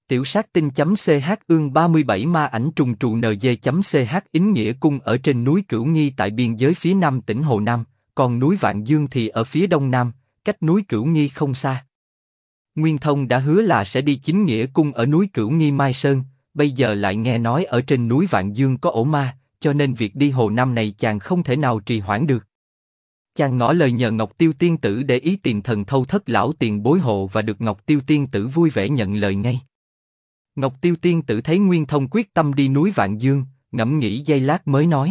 Tiểu sát tinh.ch ương 37 ma ảnh trùng trụ NG.ch Ính Nghĩa Cung ở trên núi Cửu Nghi tại biên giới phía nam tỉnh Hồ Nam, còn núi Vạn Dương thì ở phía đông nam, cách núi Cửu Nghi không xa. Nguyên Thông đã hứa là sẽ đi Chính Nghĩa Cung ở núi Cửu Nghi Mai Sơn, bây giờ lại nghe nói ở trên núi Vạn Dương có ổ ma, cho nên việc đi Hồ Nam này chàng không thể nào trì hoãn được. Chàng ngỏ lời nhờ Ngọc Tiêu Tiên Tử để ý tìm thần thâu thất lão tiền bối hộ và được Ngọc Tiêu Tiên Tử vui vẻ nhận lời ngay. Ngọc Tiêu Tiên Tử thấy Nguyên Thông quyết tâm đi núi Vạn Dương, ngẫm nghĩ giây lát mới nói.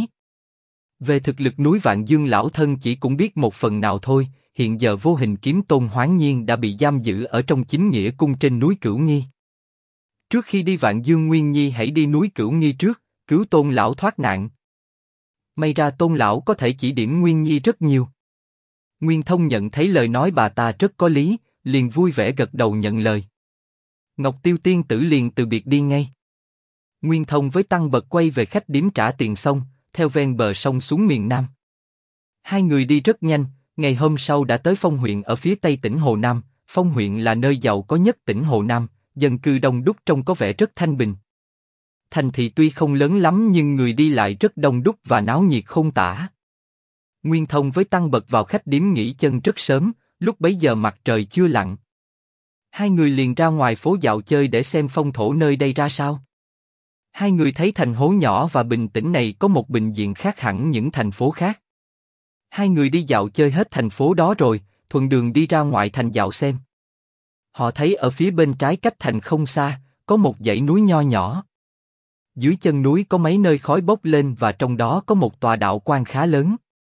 Về thực lực núi Vạn Dương lão thân chỉ cũng biết một phần nào thôi, hiện giờ Vô Hình Kiếm Tôn Hoáng Nhiên đã bị giam giữ ở trong Chính Nghĩa Cung trên núi Cửu Nghi. Trước khi đi Vạn Dương Nguyên Nhi hãy đi núi Cửu Nghi trước, cứu Tôn lão thoát nạn. May ra Tôn lão có thể chỉ điểm Nguyên Nhi rất nhiều. Nguyên Thông nhận thấy lời nói bà ta rất có lý, liền vui vẻ gật đầu nhận lời. Ngọc Tiêu Tiên Tử liền từ biệt đi ngay. Nguyên Thông với Tăng Bật quay về khách điếm trả tiền xong, theo ven bờ sông xuống miền Nam. Hai người đi rất nhanh, ngày hôm sau đã tới Phong huyện ở phía tây tỉnh Hồ Nam. Phong huyện là nơi giàu có nhất tỉnh Hồ Nam, dân cư đông đúc trông có vẻ rất thanh bình. Thành thị tuy không lớn lắm nhưng người đi lại rất đông đúc và náo nhiệt không tả. Nguyên Thông với Tăng Bật vào khách điếm nghỉ chân rất sớm, lúc bấy giờ mặt trời chưa lặn. Hai người liền ra ngoài phố dạo chơi để xem phong thổ nơi đây ra sao. Hai người thấy thành phố nhỏ và bình tĩnh này có một bình diện khác hẳn những thành phố khác. Hai người đi dạo chơi hết thành phố đó rồi, thuận đường đi ra ngoại thành dạo xem. Họ thấy ở phía bên trái cách thành không xa, có một dãy núi nho nhỏ. Dưới chân núi có mấy nơi khói bốc lên và trong đó có một tòa đạo quan khá lớn.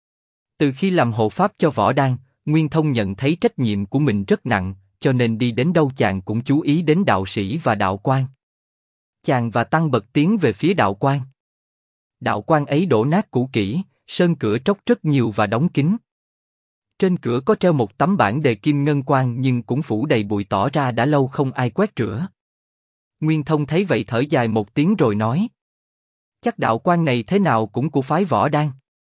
Từ khi làm hộ pháp cho Võ Đan, Nguyên Thông nhận thấy trách nhiệm của mình rất nặng, cho nên đi đến đâu chàng cũng chú ý đến đạo sĩ và đạo quan. Chàng và Tăng Bật tiến về phía đạo quan. Đạo quan ấy đổ nát cũ kỹ, sơn cửa tróc rất nhiều và đóng kín. Trên cửa có treo một tấm bảng đề kim ngân quan nhưng cũng phủ đầy bụi tỏ ra đã lâu không ai quét rửa. Nguyên Thông thấy vậy thở dài một tiếng rồi nói. Chắc đạo quan này thế nào cũng của phái Võ Đan.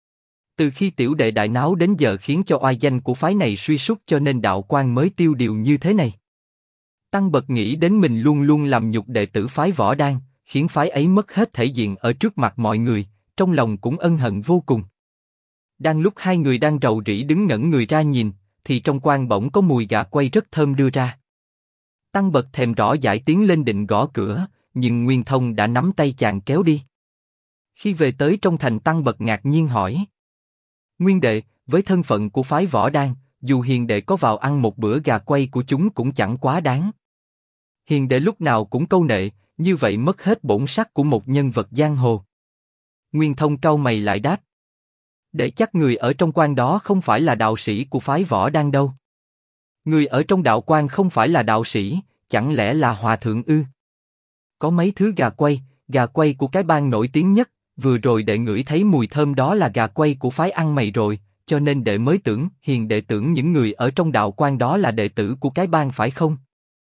Từ khi tiểu đệ đại náo đến giờ khiến cho oai danh của phái này suy sút cho nên đạo quan mới tiêu điều như thế này. Tăng Bật nghĩ đến mình luôn luôn làm nhục đệ tử phái Võ Đan, khiến phái ấy mất hết thể diện ở trước mặt mọi người, trong lòng cũng ân hận vô cùng. Đang lúc hai người đang rầu rĩ đứng ngẩn người ra nhìn, thì trong quan bỗng có mùi gà quay rất thơm đưa ra. Tăng Bật thèm rõ dãi tiến lên định gõ cửa, nhưng Nguyên Thông đã nắm tay chàng kéo đi. Khi về tới trong thành, Tăng Bật ngạc nhiên hỏi. Nguyên đệ, với thân phận của phái Võ Đan, dù hiền đệ có vào ăn một bữa gà quay của chúng cũng chẳng quá đáng. Hiền đệ lúc nào cũng câu nệ, như vậy mất hết bổn sắc của một nhân vật giang hồ. Nguyên Thông cau mày lại đáp. Để chắc người ở trong quan đó không phải là đạo sĩ của phái Võ Đan đâu. Người ở trong đạo quan không phải là đạo sĩ, chẳng lẽ là hòa thượng ư? Có mấy thứ gà quay của cái bang nổi tiếng nhất, vừa rồi đệ ngửi thấy mùi thơm đó là gà quay của phái ăn mày rồi, cho nên đệ mới tưởng, hiền đệ tưởng những người ở trong đạo quan đó là đệ tử của cái bang phải không?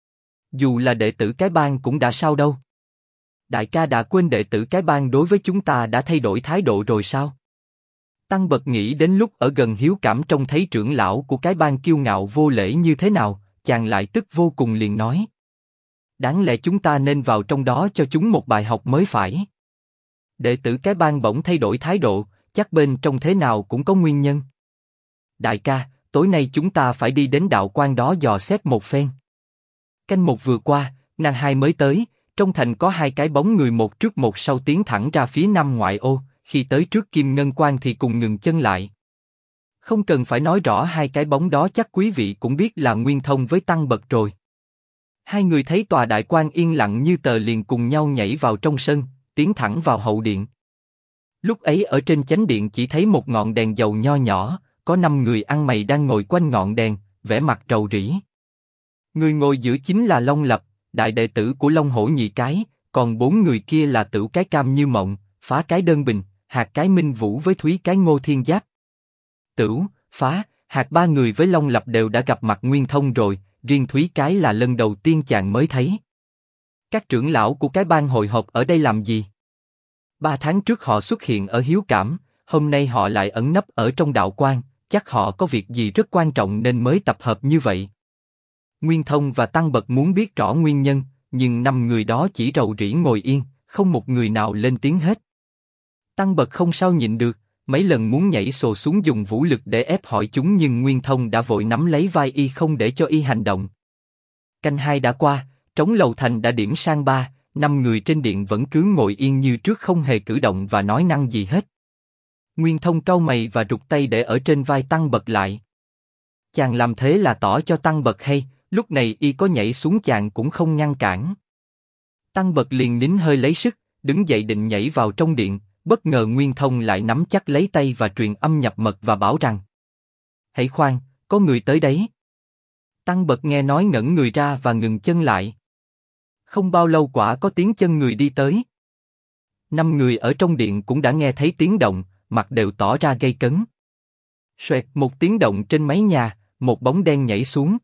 Dù là đệ tử cái bang cũng đã sao đâu. Đại ca đã quên đệ tử cái bang đối với chúng ta đã thay đổi thái độ rồi sao? Tăng Bật nghĩ đến lúc ở gần Hiếu Cảm trông thấy trưởng lão của cái bang kiêu ngạo vô lễ như thế nào, chàng lại tức vô cùng liền nói. Đáng lẽ chúng ta nên vào trong đó cho chúng một bài học mới phải. Đệ tử cái bang bỗng thay đổi thái độ, chắc bên trong thế nào cũng có nguyên nhân. Đại ca, tối nay chúng ta phải đi đến đạo quan đó dò xét một phen. Canh một vừa qua, nàng hai mới tới, trong thành có hai cái bóng người một trước một sau tiến thẳng ra phía nam ngoại ô, khi tới trước Kim Ngân Quan thì cùng ngừng chân lại. Không cần phải nói rõ hai cái bóng đó chắc quý vị cũng biết là Nguyên Thông với Tăng Bật rồi. Hai người thấy tòa đại quan yên lặng như tờ liền cùng nhau nhảy vào trong sân, tiến thẳng vào hậu điện. Lúc ấy ở trên chánh điện chỉ thấy một ngọn đèn dầu nho nhỏ, có 5 người ăn mày đang ngồi quanh ngọn đèn, vẻ mặt rầu rĩ. Người ngồi giữa chính là Long Lập, đại đệ tử của Long Hổ Nhị Cái, còn 4 người kia là Tửu Cái Cam Như Mộng, Phá Cái Đơn Bình, Hạt Cái Minh Vũ với Thúy Cái Ngô Thiên Giáp. Tửu, Phá, Hạt ba người với Long Lập đều đã gặp mặt Nguyên Thông rồi, riêng Thúy Cái là lần đầu tiên chàng mới thấy. Các trưởng lão của cái bang hội họp ở đây làm gì? 3 tháng trước họ xuất hiện ở Hiếu Cảm, hôm nay họ lại ẩn nấp ở trong đạo quan, chắc họ có việc gì rất quan trọng nên mới tập hợp như vậy. Nguyên Thông và Tăng Bật muốn biết rõ nguyên nhân, nhưng 5 người đó chỉ rầu rĩ ngồi yên, không một người nào lên tiếng hết. Tăng Bật không sao nhịn được, mấy lần muốn nhảy sổ xuống dùng vũ lực để ép hỏi chúng nhưng Nguyên Thông đã vội nắm lấy vai y không để cho y hành động. Canh 2 đã qua, trống lầu thành đã điểm sang 3, 5 người trên điện vẫn cứ ngồi yên như trước không hề cử động và nói năng gì hết. Nguyên Thông cau mày và rụt tay để ở trên vai Tăng Bật lại. Chàng làm thế là tỏ cho Tăng Bật hay, lúc này y có nhảy xuống chàng cũng không ngăn cản. Tăng Bật liền nín hơi lấy sức, đứng dậy định nhảy vào trong điện, bất ngờ Nguyên Thông lại nắm chắc lấy tay và truyền âm nhập mật và bảo rằng: hãy khoan, có người tới đấy. Tăng Bật nghe nói ngẩn người ra và ngừng chân lại. Không bao lâu quả có tiếng chân người đi tới. 5 người ở trong điện cũng đã nghe thấy tiếng động, mặt đều tỏ ra gay cấn. Xoẹt một tiếng động trên mái nhà, một bóng đen nhảy xuống.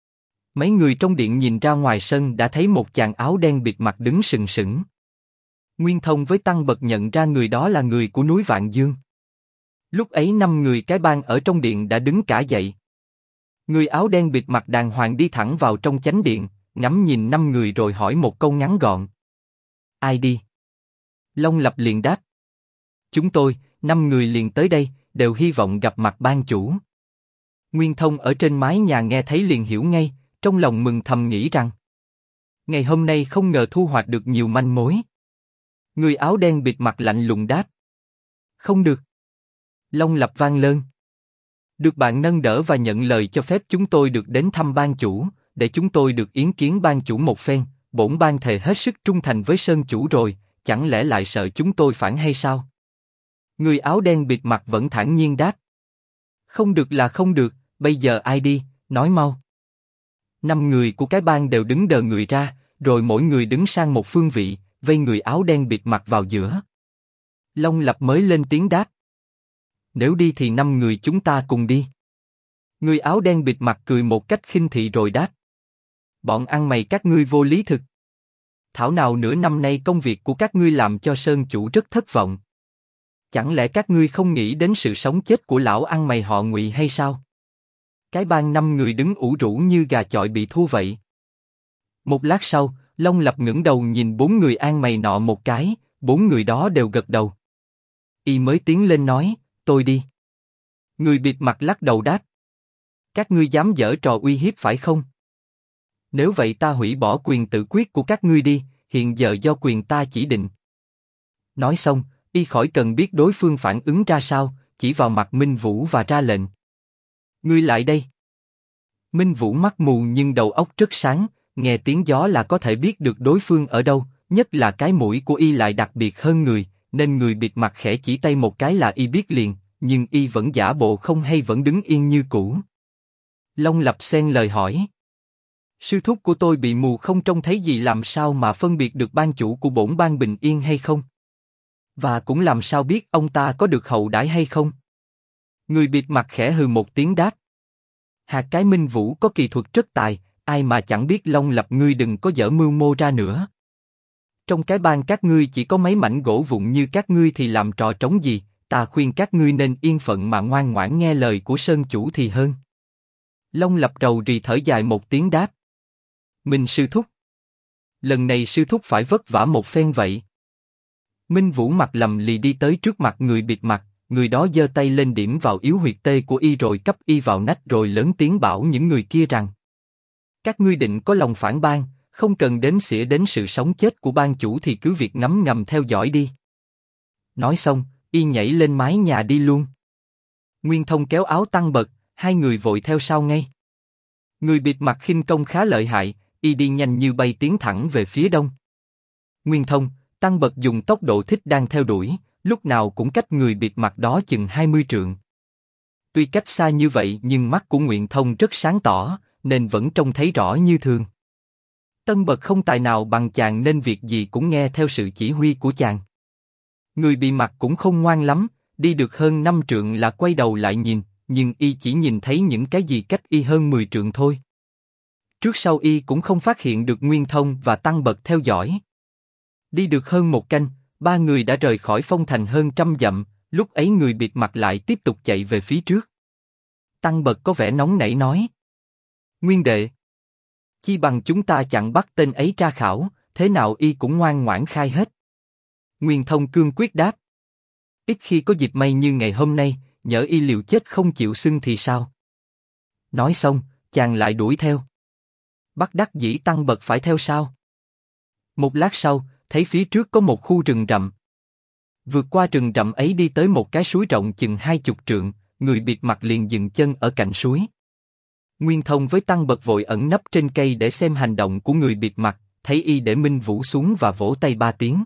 Mấy người trong điện nhìn ra ngoài sân đã thấy một chàng áo đen bịt mặt đứng sừng sững. Nguyên Thông với Tăng Bật nhận ra người đó là người của núi Vạn Dương. Lúc ấy 5 người cái bang ở trong điện đã đứng cả dậy. Người áo đen bịt mặt đàng hoàng đi thẳng vào trong chánh điện, ngắm nhìn 5 người rồi hỏi một câu ngắn gọn: ai đi? Long Lập liền đáp: chúng tôi, 5 người liền tới đây, đều hy vọng gặp mặt ban chủ. Nguyên Thông ở trên mái nhà nghe thấy liền hiểu ngay, trong lòng mừng thầm nghĩ rằng: ngày hôm nay không ngờ thu hoạch được nhiều manh mối. Người áo đen bịt mặt lạnh lùng đáp: không được. Long Lập vang lên: được bạn nâng đỡ và nhận lời cho phép chúng tôi được đến thăm ban chủ, để chúng tôi được yến kiến ban chủ một phen. Bổn ban thề hết sức trung thành với Sơn chủ rồi, chẳng lẽ lại sợ chúng tôi phản hay sao? Người áo đen bịt mặt vẫn thản nhiên đáp: không được là không được, bây giờ ai đi, nói mau. 5 người của cái bang đều đứng đờ người ra, rồi mỗi người đứng sang một phương vị, vây người áo đen bịt mặt vào giữa. Long Lập mới lên tiếng đáp: nếu đi thì 5 người chúng ta cùng đi. Người áo đen bịt mặt cười một cách khinh thị rồi đáp: bọn ăn mày các ngươi vô lý thực. Thảo nào nửa năm nay công việc của các ngươi làm cho Sơn chủ rất thất vọng. Chẳng lẽ các ngươi không nghĩ đến sự sống chết của lão ăn mày họ Ngụy hay sao? Cái bang 5 người đứng ủ rũ như gà chọi bị thua vậy. Một lát sau, Long Lập ngẩng đầu nhìn 4 người ăn mày nọ một cái, 4 người đó đều gật đầu. Y mới tiến lên nói: tôi đi. Người bịt mặt lắc đầu đáp: các ngươi dám giở trò uy hiếp phải không? Nếu vậy ta hủy bỏ quyền tự quyết của các ngươi đi, hiện giờ do quyền ta chỉ định. Nói xong, y khỏi cần biết đối phương phản ứng ra sao, chỉ vào mặt Minh Vũ và ra lệnh: ngươi lại đây. Minh Vũ mắt mù nhưng đầu óc rất sáng, nghe tiếng gió là có thể biết được đối phương ở đâu, nhất là cái mũi của y lại đặc biệt hơn người, nên người bịt mặt khẽ chỉ tay một cái là y biết liền, nhưng y vẫn giả bộ không hay vẫn đứng yên như cũ. Long Lập xen lời hỏi: sư thúc của tôi bị mù không trông thấy gì, làm sao mà phân biệt được ban chủ của bổn ban bình yên hay không? Và cũng làm sao biết ông ta có được hậu đãi hay không? Người bịt mặt khẽ hừ một tiếng đáp: hạt cái Minh Vũ có kỳ thuật rất tài, ai mà chẳng biết. Long Lập ngươi đừng có dở mưu mô ra nữa. Trong cái bang các ngươi chỉ có mấy mảnh gỗ vụn như các ngươi thì làm trò trống gì, ta khuyên các ngươi nên yên phận mà ngoan ngoãn nghe lời của Sơn chủ thì hơn. Long Lập rầu rì thở dài một tiếng đáp: Minh sư thúc. Lần này sư thúc phải vất vả một phen vậy. Minh Vũ mặt lầm lì đi tới trước mặt người bịt mặt, người đó giơ tay lên điểm vào yếu huyệt tê của y rồi cấp y vào nách rồi lớn tiếng bảo những người kia rằng: các ngươi định có lòng phản bang, không cần đếm xỉa đến sự sống chết của ban chủ thì cứ việc ngấm ngầm theo dõi đi. Nói xong, y nhảy lên mái nhà đi luôn. Nguyên Thông kéo áo Tăng Bật, 2 người vội theo sau ngay. Người bịt mặt khinh công khá lợi hại, y đi nhanh như bay tiến thẳng về phía đông. Nguyên Thông, Tăng Bật dùng tốc độ thích đang theo đuổi, lúc nào cũng cách người bịt mặt đó chừng 20 trượng. Tuy cách xa như vậy nhưng mắt của Nguyên Thông rất sáng tỏ, nên vẫn trông thấy rõ như thường. Tân Bật không tài nào bằng chàng nên việc gì cũng nghe theo sự chỉ huy của chàng. Người bị mặt cũng không ngoan lắm, đi được hơn 5 trượng là quay đầu lại nhìn, nhưng y chỉ nhìn thấy những cái gì cách y hơn 10 trượng thôi. Trước sau y cũng không phát hiện được Nguyên Thông và Tăng Bật theo dõi. Đi được hơn 1 canh, 3 người đã rời khỏi phong thành hơn 100 dặm, lúc ấy người bịt mặt lại tiếp tục chạy về phía trước. Tăng Bật có vẻ nóng nảy nói: Nguyên đệ, Chi bằng chúng ta chặn bắt tên ấy tra khảo, thế nào y cũng ngoan ngoãn khai hết. Nguyên Thông cương quyết đáp. Ít khi có dịp may như ngày hôm nay, nhỡ y liều chết không chịu xưng thì sao? Nói xong, chàng lại đuổi theo. Bất đắc dĩ Tăng Bật phải theo sau. Một lát sau, thấy phía trước có một khu rừng rậm. Vượt qua rừng rậm ấy đi tới một cái suối rộng chừng 20 trượng, người bịt mặt liền dừng chân ở cạnh suối. Nguyên Thông với Tăng Bật vội ẩn nấp trên cây để xem hành động của người bịt mặt, thấy y để Minh Vũ xuống và vỗ tay 3 tiếng.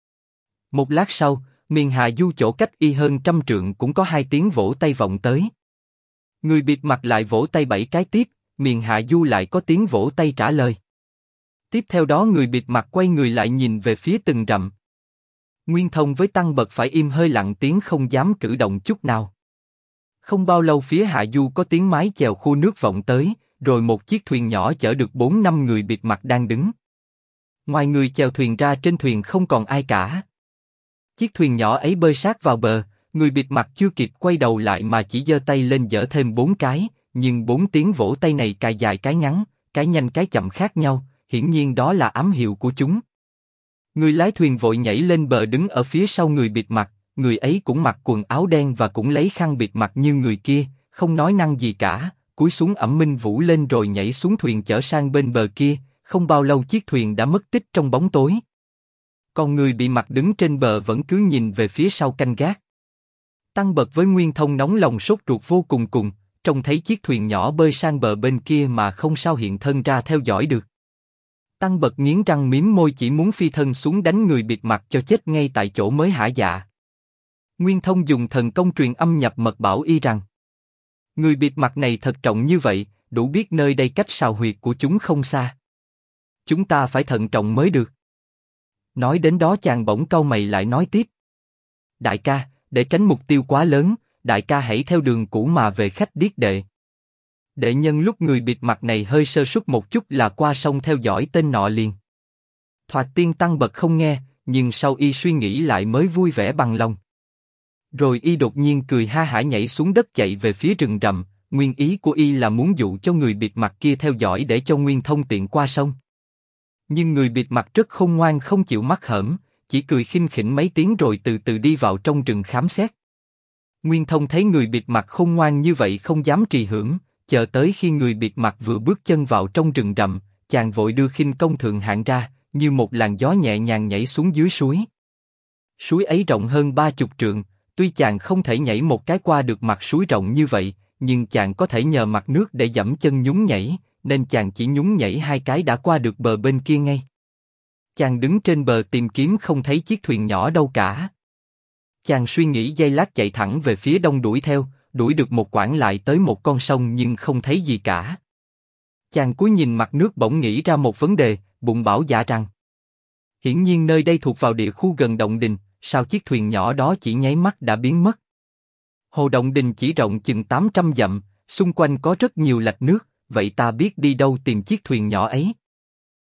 Một lát sau, Miền Hạ Du chỗ cách y hơn 100 trượng cũng có 2 tiếng vỗ tay vọng tới. Người bịt mặt lại vỗ tay 7 cái tiếp, Miền Hạ Du lại có tiếng vỗ tay trả lời. Tiếp theo đó người bịt mặt quay người lại nhìn về phía từng rậm. Nguyên Thông với Tăng Bật phải im hơi lặng tiếng không dám cử động chút nào. Không bao lâu phía hạ du có tiếng mái chèo khô nước vọng tới, rồi một chiếc thuyền nhỏ chở được 4-5 người bịt mặt đang đứng. Ngoài người chèo thuyền ra trên thuyền không còn ai cả. Chiếc thuyền nhỏ ấy bơi sát vào bờ, người bịt mặt chưa kịp quay đầu lại mà chỉ giơ tay lên giở thêm 4 cái, nhưng 4 tiếng vỗ tay này cái dài cái ngắn, cái nhanh cái chậm khác nhau, hiển nhiên đó là ám hiệu của chúng. Người lái thuyền vội nhảy lên bờ đứng ở phía sau người bịt mặt, người ấy cũng mặc quần áo đen và cũng lấy khăn bịt mặt như người kia, không nói năng gì cả, cúi xuống ẵm Minh Vũ lên rồi nhảy xuống thuyền chở sang bên bờ kia, không bao lâu chiếc thuyền đã mất tích trong bóng tối. Còn người bị mặt đứng trên bờ vẫn cứ nhìn về phía sau canh gác. Tăng Bật với Nguyên Thông nóng lòng sốt ruột vô cùng cùng, trông thấy chiếc thuyền nhỏ bơi sang bờ bên kia mà không sao hiện thân ra theo dõi được. Tăng Bật nghiến răng mím môi chỉ muốn phi thân xuống đánh người bịt mặt cho chết ngay tại chỗ mới hả dạ. Nguyên Thông dùng thần công truyền âm nhập mật bảo y rằng người bịt mặt này thật trọng như vậy, đủ biết nơi đây cách sào huyệt của chúng không xa. Chúng ta phải thận trọng mới được. Nói đến đó chàng bỗng cau mày lại nói tiếp. Đại ca, để tránh mục tiêu quá lớn, đại ca hãy theo đường cũ mà về khách điếc đệ. Đệ nhân lúc người bịt mặt này hơi sơ suất một chút là qua sông theo dõi tên nọ liền. Thoạt tiên Tăng Bật không nghe, nhưng sau y suy nghĩ lại mới vui vẻ bằng lòng. Rồi y đột nhiên cười ha hả nhảy xuống đất chạy về phía rừng rậm, nguyên ý của y là muốn dụ cho người bịt mặt kia theo dõi để cho Nguyên Thông tiện qua sông. Nhưng người bịt mặt rất khôn ngoan không chịu mắc hởm, chỉ cười khinh khỉnh mấy tiếng rồi từ từ đi vào trong rừng khám xét. Nguyên Thông thấy người bịt mặt khôn ngoan như vậy không dám trì hoãn, chờ tới khi người bịt mặt vừa bước chân vào trong rừng rậm, chàng vội đưa khinh công thượng hạng ra, như một làn gió nhẹ nhàng nhảy xuống dưới suối. Suối ấy rộng hơn 30 trượng, tuy chàng không thể nhảy một cái qua được mặt suối rộng như vậy, nhưng chàng có thể nhờ mặt nước để giẫm chân nhún nhảy, nên chàng chỉ nhún nhảy 2 cái đã qua được bờ bên kia ngay. Chàng đứng trên bờ tìm kiếm không thấy chiếc thuyền nhỏ đâu cả. Chàng suy nghĩ giây lát chạy thẳng về phía đông đuổi theo, đuổi được một quãng lại tới một con sông nhưng không thấy gì cả. Chàng cúi nhìn mặt nước bỗng nghĩ ra một vấn đề, bụng bảo dạ rằng hiển nhiên nơi đây thuộc vào địa khu gần động đình, sao chiếc thuyền nhỏ đó chỉ nháy mắt đã biến mất. Hồ động đình chỉ rộng chừng 800 dặm, xung quanh có rất nhiều lạch nước, vậy ta biết đi đâu tìm chiếc thuyền nhỏ ấy.